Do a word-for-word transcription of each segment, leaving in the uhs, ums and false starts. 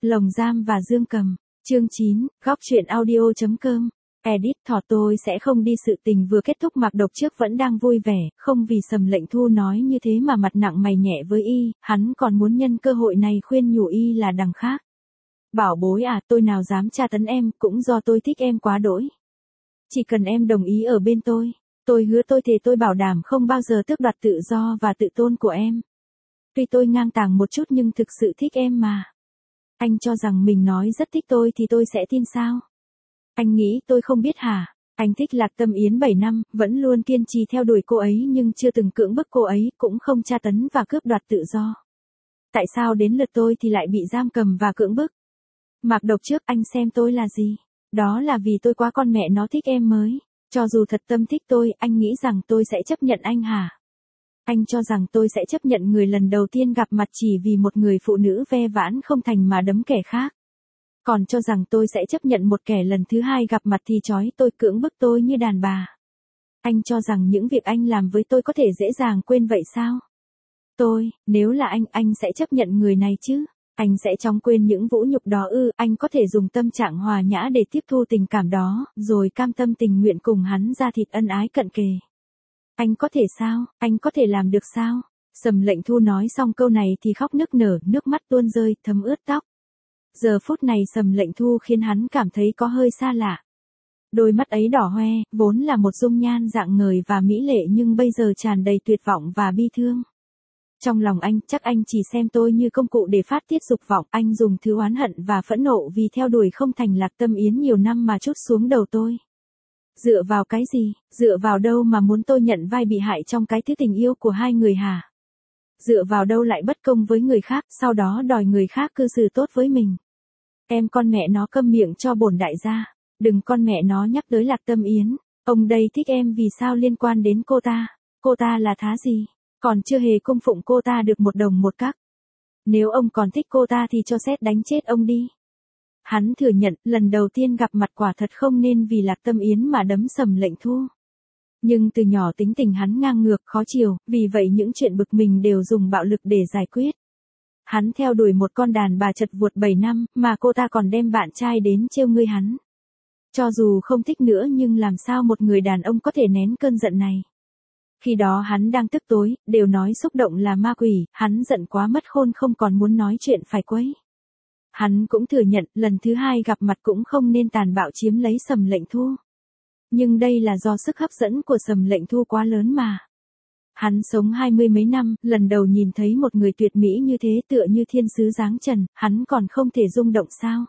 Lồng Giam và Dương Cầm. Chương chín, góc truyện audio chấm com. Edit thỏ tôi sẽ không đi. Sự tình vừa kết thúc Mạc Độc trước vẫn đang vui vẻ, không vì Sầm Lệnh Thu nói như thế mà mặt nặng mày nhẹ với y, hắn còn muốn nhân cơ hội này khuyên nhủ y là đằng khác. Bảo bối à, tôi nào dám tra tấn em, cũng do tôi thích em quá đỗi. Chỉ cần em đồng ý ở bên tôi, tôi hứa tôi thề tôi bảo đảm không bao giờ tước đoạt tự do và tự tôn của em. Tuy tôi ngang tàng một chút nhưng thực sự thích em mà. Anh cho rằng mình nói rất thích tôi thì tôi sẽ tin sao? Anh nghĩ tôi không biết hả? Anh thích Lạc Tâm Yến bảy năm, vẫn luôn kiên trì theo đuổi cô ấy nhưng chưa từng cưỡng bức cô ấy, cũng không tra tấn và cướp đoạt tự do. Tại sao đến lượt tôi thì lại bị giam cầm và cưỡng bức? Mạc Độc trước, anh xem tôi là gì? Đó là vì tôi quá con mẹ nó thích em mới. Cho dù thật tâm thích tôi, anh nghĩ rằng tôi sẽ chấp nhận anh hả? Anh cho rằng tôi sẽ chấp nhận người lần đầu tiên gặp mặt chỉ vì một người phụ nữ ve vãn không thành mà đấm kẻ khác. Còn cho rằng tôi sẽ chấp nhận một kẻ lần thứ hai gặp mặt thì trói tôi, cưỡng bức tôi như đàn bà. Anh cho rằng những việc anh làm với tôi có thể dễ dàng quên vậy sao? Tôi, nếu là anh, anh sẽ chấp nhận người này chứ? Anh sẽ chóng quên những vũ nhục đó ư? Anh có thể dùng tâm trạng hòa nhã để tiếp thu tình cảm đó, rồi cam tâm tình nguyện cùng hắn ra thịt ân ái cận kề. Anh có thể sao? Anh có thể làm được sao? Sầm Lệnh Thu nói xong câu này thì khóc nức nở, nước mắt tuôn rơi, thấm ướt tóc. Giờ phút này Sầm Lệnh Thu khiến hắn cảm thấy có hơi xa lạ. Đôi mắt ấy đỏ hoe, vốn là một dung nhan rạng ngời và mỹ lệ nhưng bây giờ tràn đầy tuyệt vọng và bi thương. Trong lòng anh, chắc anh chỉ xem tôi như công cụ để phát tiết dục vọng. Anh dùng thứ oán hận và phẫn nộ vì theo đuổi không thành Lạc Tâm Yến nhiều năm mà trút xuống đầu tôi. Dựa vào cái gì, dựa vào đâu mà muốn tôi nhận vai bị hại trong cái thứ tình yêu của hai người hả? Dựa vào đâu lại bất công với người khác, sau đó đòi người khác cư xử tốt với mình? Em con mẹ nó câm miệng cho bổn đại gia, đừng con mẹ nó nhắc tới Lạc Tâm Yến. Ông đây thích em vì sao liên quan đến cô ta? Cô ta là thá gì? Còn chưa hề cung phụng cô ta được một đồng một cắc. Nếu ông còn thích cô ta thì cho sét đánh chết ông đi. Hắn thừa nhận, lần đầu tiên gặp mặt quả thật không nên vì Lạc Tâm Yến mà đấm Sầm Lệnh Thu. Nhưng từ nhỏ tính tình hắn ngang ngược, khó chiều, vì vậy những chuyện bực mình đều dùng bạo lực để giải quyết. Hắn theo đuổi một con đàn bà chật vuột bảy năm, mà cô ta còn đem bạn trai đến trêu ngươi hắn. Cho dù không thích nữa nhưng làm sao một người đàn ông có thể nén cơn giận này? Khi đó hắn đang tức tối, đều nói xúc động là ma quỷ, hắn giận quá mất khôn không còn muốn nói chuyện phải quấy. Hắn cũng thừa nhận, lần thứ hai gặp mặt cũng không nên tàn bạo chiếm lấy Sầm Lệnh Thu. Nhưng đây là do sức hấp dẫn của Sầm Lệnh Thu quá lớn mà. Hắn sống hai mươi mấy năm, lần đầu nhìn thấy một người tuyệt mỹ như thế tựa như thiên sứ dáng trần, hắn còn không thể rung động sao?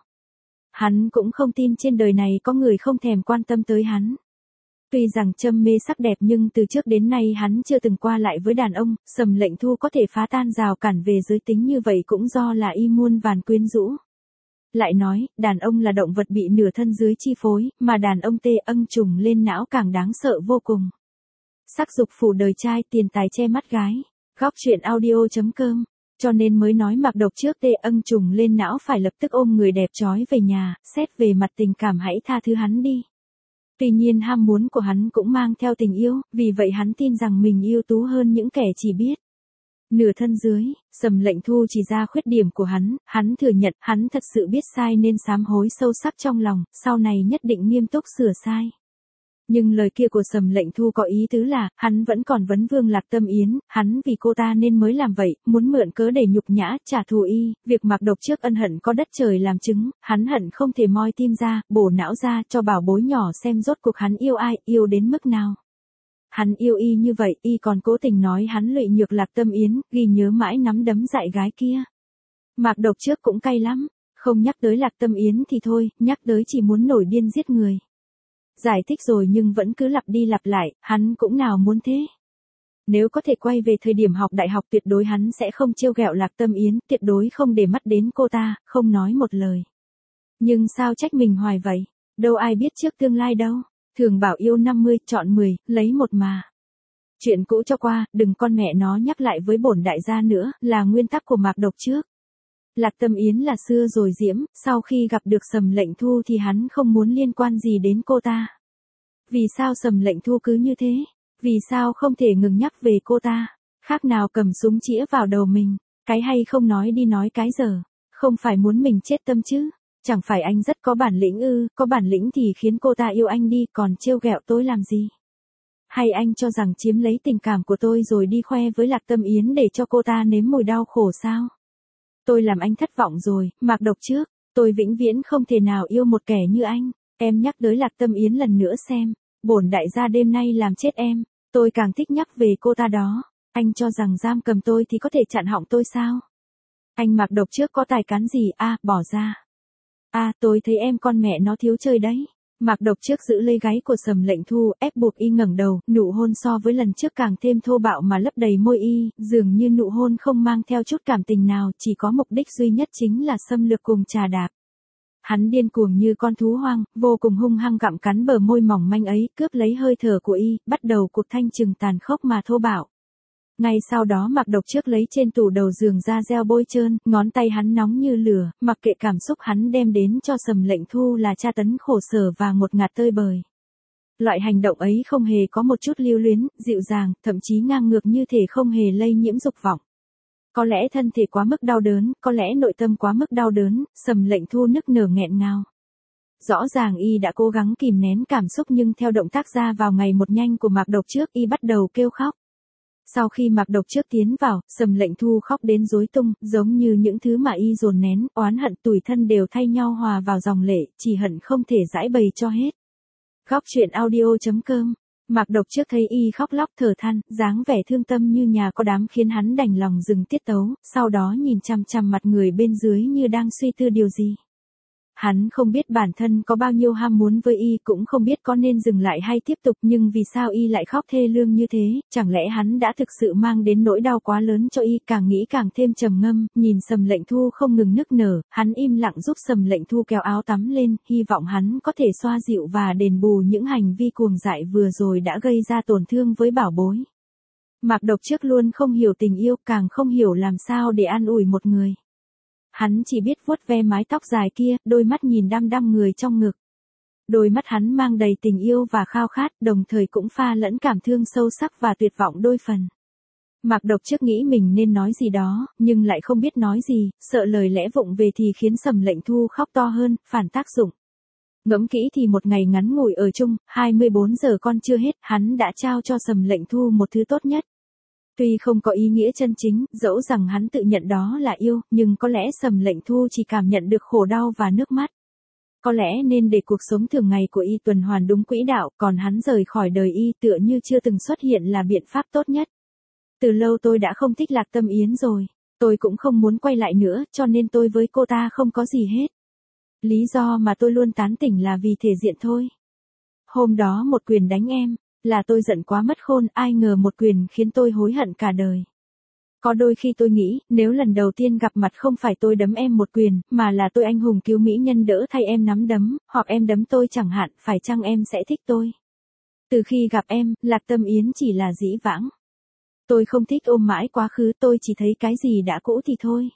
Hắn cũng không tin trên đời này có người không thèm quan tâm tới hắn. Tuy rằng trâm mê sắc đẹp nhưng từ trước đến nay hắn chưa từng qua lại với đàn ông, Sầm Lệnh Thu có thể phá tan rào cản về giới tính như vậy cũng do là y muôn vàn quyến rũ. Lại nói, đàn ông là động vật bị nửa thân dưới chi phối, mà đàn ông tê âng trùng lên não càng đáng sợ vô cùng. Sắc dục phủ đời trai, tiền tài che mắt gái. Góc truyện audio chấm com. Cho nên mới nói Mạc Độc trước tê âng trùng lên não phải lập tức ôm người đẹp trói về nhà, xét về mặt tình cảm hãy tha thứ hắn đi. Tuy nhiên ham muốn của hắn cũng mang theo tình yêu, vì vậy hắn tin rằng mình ưu tú hơn những kẻ chỉ biết nửa thân dưới. Sầm Lệnh Thu chỉ ra khuyết điểm của hắn, hắn thừa nhận, hắn thật sự biết sai nên sám hối sâu sắc trong lòng, sau này nhất định nghiêm túc sửa sai. Nhưng lời kia của Sầm Lệnh Thu có ý tứ là, hắn vẫn còn vấn vương Lạc Tâm Yến, hắn vì cô ta nên mới làm vậy, muốn mượn cớ để nhục nhã, trả thù y, việc Mạc Độc trước ân hận có đất trời làm chứng, hắn hận không thể moi tim ra, bổ não ra, cho bảo bối nhỏ xem rốt cuộc hắn yêu ai, yêu đến mức nào. Hắn yêu y như vậy, y còn cố tình nói hắn lụy nhược Lạc Tâm Yến, ghi nhớ mãi nắm đấm dại gái kia. Mạc Độc trước cũng cay lắm, không nhắc tới Lạc Tâm Yến thì thôi, nhắc tới chỉ muốn nổi điên giết người. Giải thích rồi nhưng vẫn cứ lặp đi lặp lại, hắn cũng nào muốn thế. Nếu có thể quay về thời điểm học đại học tuyệt đối hắn sẽ không trêu ghẹo Lạc Tâm Yến, tuyệt đối không để mắt đến cô ta, không nói một lời. Nhưng sao trách mình hoài vậy? Đâu ai biết trước tương lai đâu. Thường bảo yêu năm mươi, chọn mười, lấy một mà. Chuyện cũ cho qua, đừng con mẹ nó nhắc lại với bổn đại gia nữa, là nguyên tắc của Mạc Độc trước. Lạc Tâm Yến là xưa rồi diễm, sau khi gặp được Sầm Lệnh Thu thì hắn không muốn liên quan gì đến cô ta. Vì sao Sầm Lệnh Thu cứ như thế? Vì sao không thể ngừng nhắc về cô ta? Khác nào cầm súng chĩa vào đầu mình, cái hay không nói đi nói cái dở. Không phải muốn mình chết tâm chứ? Chẳng phải anh rất có bản lĩnh ư, có bản lĩnh thì khiến cô ta yêu anh đi, còn trêu ghẹo tôi làm gì? Hay anh cho rằng chiếm lấy tình cảm của tôi rồi đi khoe với Lạc Tâm Yến để cho cô ta nếm mùi đau khổ sao? Tôi làm anh thất vọng rồi, Mạc Độc Trước, tôi vĩnh viễn không thể nào yêu một kẻ như anh. Em nhắc tới Lạc Tâm Yến lần nữa xem, bổn đại gia đêm nay làm chết em, tôi càng thích nhắc về cô ta đó. Anh cho rằng giam cầm tôi thì có thể chặn họng tôi sao? Anh Mạc Độc Trước có tài cán gì a à, bỏ ra. a à, tôi thấy em con mẹ nó thiếu chơi đấy. Mạc Độc Trước giữ lấy gáy của Sầm Lệnh Thu, ép buộc y ngẩng đầu, nụ hôn so với lần trước càng thêm thô bạo mà lấp đầy môi y, dường như nụ hôn không mang theo chút cảm tình nào, chỉ có mục đích duy nhất chính là xâm lược cùng trà đạp. Hắn điên cuồng như con thú hoang, vô cùng hung hăng gặm cắn bờ môi mỏng manh ấy, cướp lấy hơi thở của y, bắt đầu cuộc thanh trừng tàn khốc mà thô bạo. Ngay sau đó Mạc Độc Trước lấy trên tủ đầu giường ra gel bôi trơn, ngón tay hắn nóng như lửa, mặc kệ cảm xúc hắn đem đến cho Sầm Lệnh Thu là tra tấn khổ sở và ngột ngạt tơi bời. Loại hành động ấy không hề có một chút lưu luyến, dịu dàng, thậm chí ngang ngược như thể không hề lây nhiễm dục vọng. Có lẽ thân thể quá mức đau đớn, có lẽ nội tâm quá mức đau đớn, Sầm Lệnh Thu nức nở nghẹn ngào. Rõ ràng y đã cố gắng kìm nén cảm xúc nhưng theo động tác ra vào ngày một nhanh của Mạc Độc Trước y bắt đầu kêu khóc. Sau khi Mạc Độc Trước tiến vào, Sầm Lệnh Thu khóc đến rối tung, giống như những thứ mà y dồn nén, oán hận tủi thân đều thay nhau hòa vào dòng lệ, chỉ hận không thể giải bày cho hết. Góc truyện audio chấm com. Mạc Độc Trước thấy y khóc lóc thở than, dáng vẻ thương tâm như nhà có đám khiến hắn đành lòng dừng tiết tấu, sau đó nhìn chằm chằm mặt người bên dưới như đang suy tư điều gì. Hắn không biết bản thân có bao nhiêu ham muốn với y, cũng không biết có nên dừng lại hay tiếp tục, nhưng vì sao y lại khóc thê lương như thế, chẳng lẽ hắn đã thực sự mang đến nỗi đau quá lớn cho y, càng nghĩ càng thêm trầm ngâm, nhìn Sầm Lệnh Thu không ngừng nức nở, hắn im lặng giúp Sầm Lệnh Thu kéo áo tắm lên, hy vọng hắn có thể xoa dịu và đền bù những hành vi cuồng dại vừa rồi đã gây ra tổn thương với bảo bối. Mạc Độc Trước luôn không hiểu tình yêu, càng không hiểu làm sao để an ủi một người. Hắn chỉ biết vuốt ve mái tóc dài kia, đôi mắt nhìn đăm đăm người trong ngực. Đôi mắt hắn mang đầy tình yêu và khao khát, đồng thời cũng pha lẫn cảm thương sâu sắc và tuyệt vọng đôi phần. Mạc Độc Trước nghĩ mình nên nói gì đó, nhưng lại không biết nói gì, sợ lời lẽ vụng về thì khiến Sầm Lệnh Thu khóc to hơn, phản tác dụng. Ngẫm kỹ thì một ngày ngắn ngủi ở chung, hai mươi bốn giờ con chưa hết, hắn đã trao cho Sầm Lệnh Thu một thứ tốt nhất. Tuy không có ý nghĩa chân chính, dẫu rằng hắn tự nhận đó là yêu, nhưng có lẽ Sầm Lệnh Thu chỉ cảm nhận được khổ đau và nước mắt. Có lẽ nên để cuộc sống thường ngày của y tuần hoàn đúng quỹ đạo, còn hắn rời khỏi đời y tựa như chưa từng xuất hiện là biện pháp tốt nhất. Từ lâu tôi đã không thích Lạc Tâm Yến rồi. Tôi cũng không muốn quay lại nữa, cho nên tôi với cô ta không có gì hết. Lý do mà tôi luôn tán tỉnh là vì thể diện thôi. Hôm đó một quyền đánh em. Là tôi giận quá mất khôn, ai ngờ một quyền khiến tôi hối hận cả đời. Có đôi khi tôi nghĩ, nếu lần đầu tiên gặp mặt không phải tôi đấm em một quyền, mà là tôi anh hùng cứu mỹ nhân đỡ thay em nắm đấm, hoặc em đấm tôi chẳng hạn, phải chăng em sẽ thích tôi? Từ khi gặp em, Lạc Tâm Yến chỉ là dĩ vãng. Tôi không thích ôm mãi quá khứ, tôi chỉ thấy cái gì đã cũ thì thôi.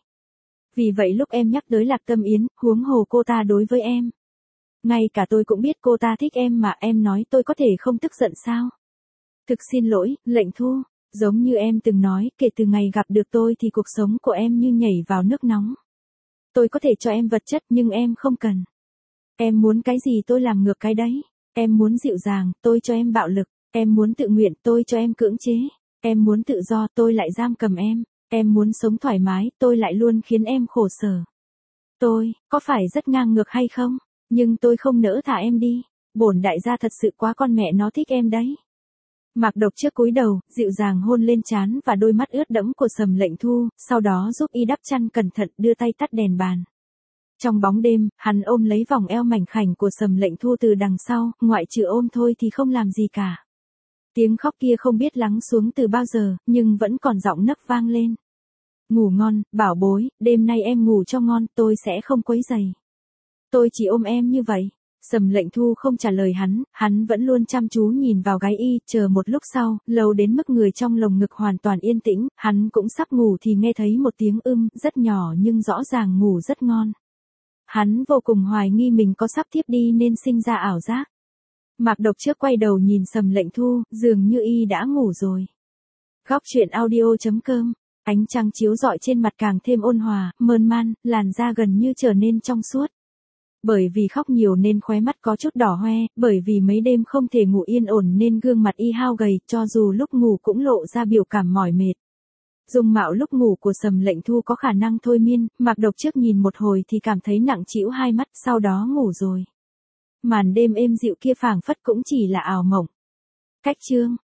Vì vậy lúc em nhắc tới Lạc Tâm Yến, huống hồ cô ta đối với em. Ngay cả tôi cũng biết cô ta thích em mà em nói tôi có thể không tức giận sao? Thực xin lỗi, Lệnh Thu, giống như em từng nói, kể từ ngày gặp được tôi thì cuộc sống của em như nhảy vào nước nóng. Tôi có thể cho em vật chất nhưng em không cần. Em muốn cái gì tôi làm ngược cái đấy. Em muốn dịu dàng, tôi cho em bạo lực. Em muốn tự nguyện, tôi cho em cưỡng chế. Em muốn tự do, tôi lại giam cầm em. Em muốn sống thoải mái, tôi lại luôn khiến em khổ sở. Tôi, có phải rất ngang ngược hay không? Nhưng tôi không nỡ thả em đi. Bổn đại gia thật sự quá con mẹ nó thích em đấy. Mạc Độc Trước cúi đầu, dịu dàng hôn lên trán và đôi mắt ướt đẫm của Sầm Lệnh Thu, sau đó giúp y đắp chăn cẩn thận, đưa tay tắt đèn bàn. Trong bóng đêm, hắn ôm lấy vòng eo mảnh khảnh của Sầm Lệnh Thu từ đằng sau, ngoại trừ ôm thôi thì không làm gì cả. Tiếng khóc kia không biết lắng xuống từ bao giờ, nhưng vẫn còn giọng nấc vang lên. Ngủ ngon, bảo bối, đêm nay em ngủ cho ngon, tôi sẽ không quấy rầy. Tôi chỉ ôm em như vậy. Sầm Lệnh Thu không trả lời hắn, hắn vẫn luôn chăm chú nhìn vào gái y, chờ một lúc sau, lâu đến mức người trong lồng ngực hoàn toàn yên tĩnh, hắn cũng sắp ngủ thì nghe thấy một tiếng ưm, rất nhỏ nhưng rõ ràng ngủ rất ngon. Hắn vô cùng hoài nghi mình có sắp thiếp đi nên sinh ra ảo giác. Mạc Độc Trước quay đầu nhìn Sầm Lệnh Thu, dường như y đã ngủ rồi. Góc truyện audio chấm com Ánh trăng chiếu rọi trên mặt càng thêm ôn hòa, mơn man, làn da gần như trở nên trong suốt. Bởi vì khóc nhiều nên khóe mắt có chút đỏ hoe, bởi vì mấy đêm không thể ngủ yên ổn nên gương mặt y hao gầy, cho dù lúc ngủ cũng lộ ra biểu cảm mỏi mệt. Dung mạo lúc ngủ của Sầm Lệnh Thu có khả năng thôi miên, Mạc Độc trước nhìn một hồi thì cảm thấy nặng trĩu hai mắt, sau đó ngủ rồi. Màn đêm êm dịu kia phảng phất cũng chỉ là ảo mộng. Cách chương